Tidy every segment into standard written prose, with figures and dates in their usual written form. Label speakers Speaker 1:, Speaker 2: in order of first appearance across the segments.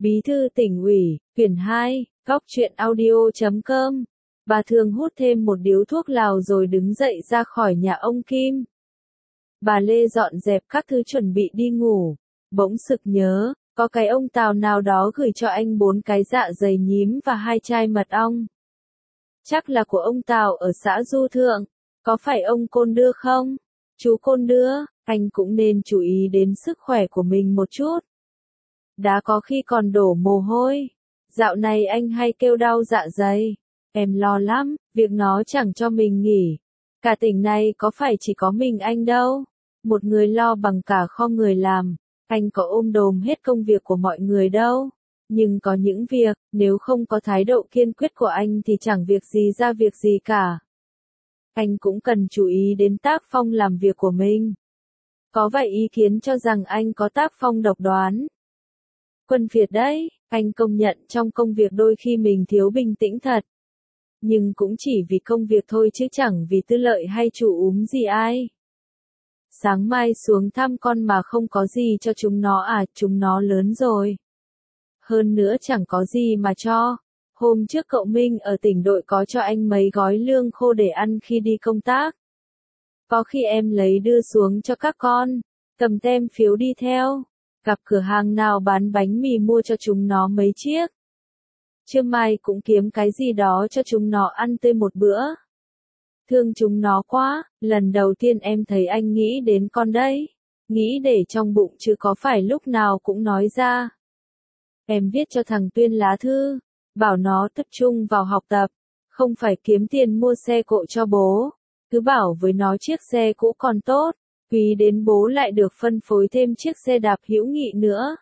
Speaker 1: Bí thư tỉnh ủy, quyển 2, góc truyện audio.com. Bà Thường hút thêm một điếu thuốc lào rồi đứng dậy ra khỏi nhà ông Kim. Bà Lê dọn dẹp các thứ chuẩn bị đi ngủ, bỗng sực nhớ, có cái ông Tào nào đó gửi cho anh 4 cái dạ dày nhím và 2 chai mật ong. Chắc là của ông Tào ở xã Du Thượng, có phải ông Côn đưa không? Chú Côn đưa, anh cũng nên chú ý đến sức khỏe của mình một chút. Đã có khi còn đổ mồ hôi. Dạo này anh hay kêu đau dạ dày. Em lo lắm, việc nó chẳng cho mình nghỉ. Cả tỉnh này có phải chỉ có mình anh đâu. Một người lo bằng cả kho người làm. Anh có ôm đồm hết công việc của mọi người đâu. Nhưng có những việc, nếu không có thái độ kiên quyết của anh thì chẳng việc gì ra việc gì cả. Anh cũng cần chú ý đến tác phong làm việc của mình. Có vài ý kiến cho rằng anh có tác phong độc đoán. Quân Việt đấy, anh công nhận trong công việc đôi khi mình thiếu bình tĩnh thật. Nhưng cũng chỉ vì công việc thôi chứ chẳng vì tư lợi hay chủ úm gì ai. Sáng mai xuống thăm con mà không có gì cho chúng nó à, chúng nó lớn rồi. Hơn nữa chẳng có gì mà cho. Hôm trước cậu Minh ở tỉnh đội có cho anh mấy gói lương khô để ăn khi đi công tác. Có khi em lấy đưa xuống cho các con, cầm tem phiếu đi theo. Gặp cửa hàng nào bán bánh mì mua cho chúng nó mấy chiếc. Trưa mai cũng kiếm cái gì đó cho chúng nó ăn tươi một bữa. Thương chúng nó quá, lần đầu tiên em thấy anh nghĩ đến con đấy. Nghĩ để trong bụng chứ có phải lúc nào cũng nói ra. Em viết cho thằng Tuyên lá thư, bảo nó tập trung vào học tập, không phải kiếm tiền mua xe cộ cho bố. Cứ bảo với nó chiếc xe cũ còn tốt, quý đến bố lại được phân phối thêm chiếc xe đạp hữu nghị nữa.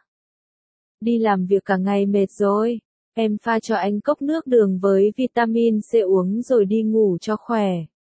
Speaker 1: Đi làm việc cả ngày mệt rồi, em pha cho anh cốc nước đường với vitamin C uống rồi đi ngủ cho khỏe.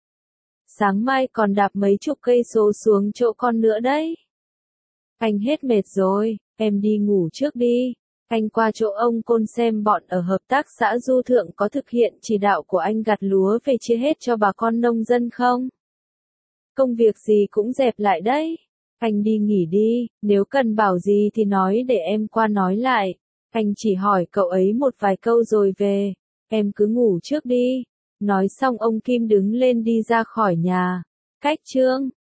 Speaker 1: Sáng mai còn đạp mấy chục cây số xuống chỗ con nữa đấy. Anh hết mệt rồi, em đi ngủ trước đi. Anh qua chỗ ông Côn xem bọn ở hợp tác xã Du Thượng có thực hiện chỉ đạo của anh gặt lúa về chia hết cho bà con nông dân không? Công việc gì cũng dẹp lại đấy. Anh đi nghỉ đi, nếu cần bảo gì thì nói để em qua nói lại. Anh chỉ hỏi cậu ấy một vài câu rồi về. Em cứ ngủ trước đi. Nói xong ông Kim đứng lên đi ra khỏi nhà. Cách chương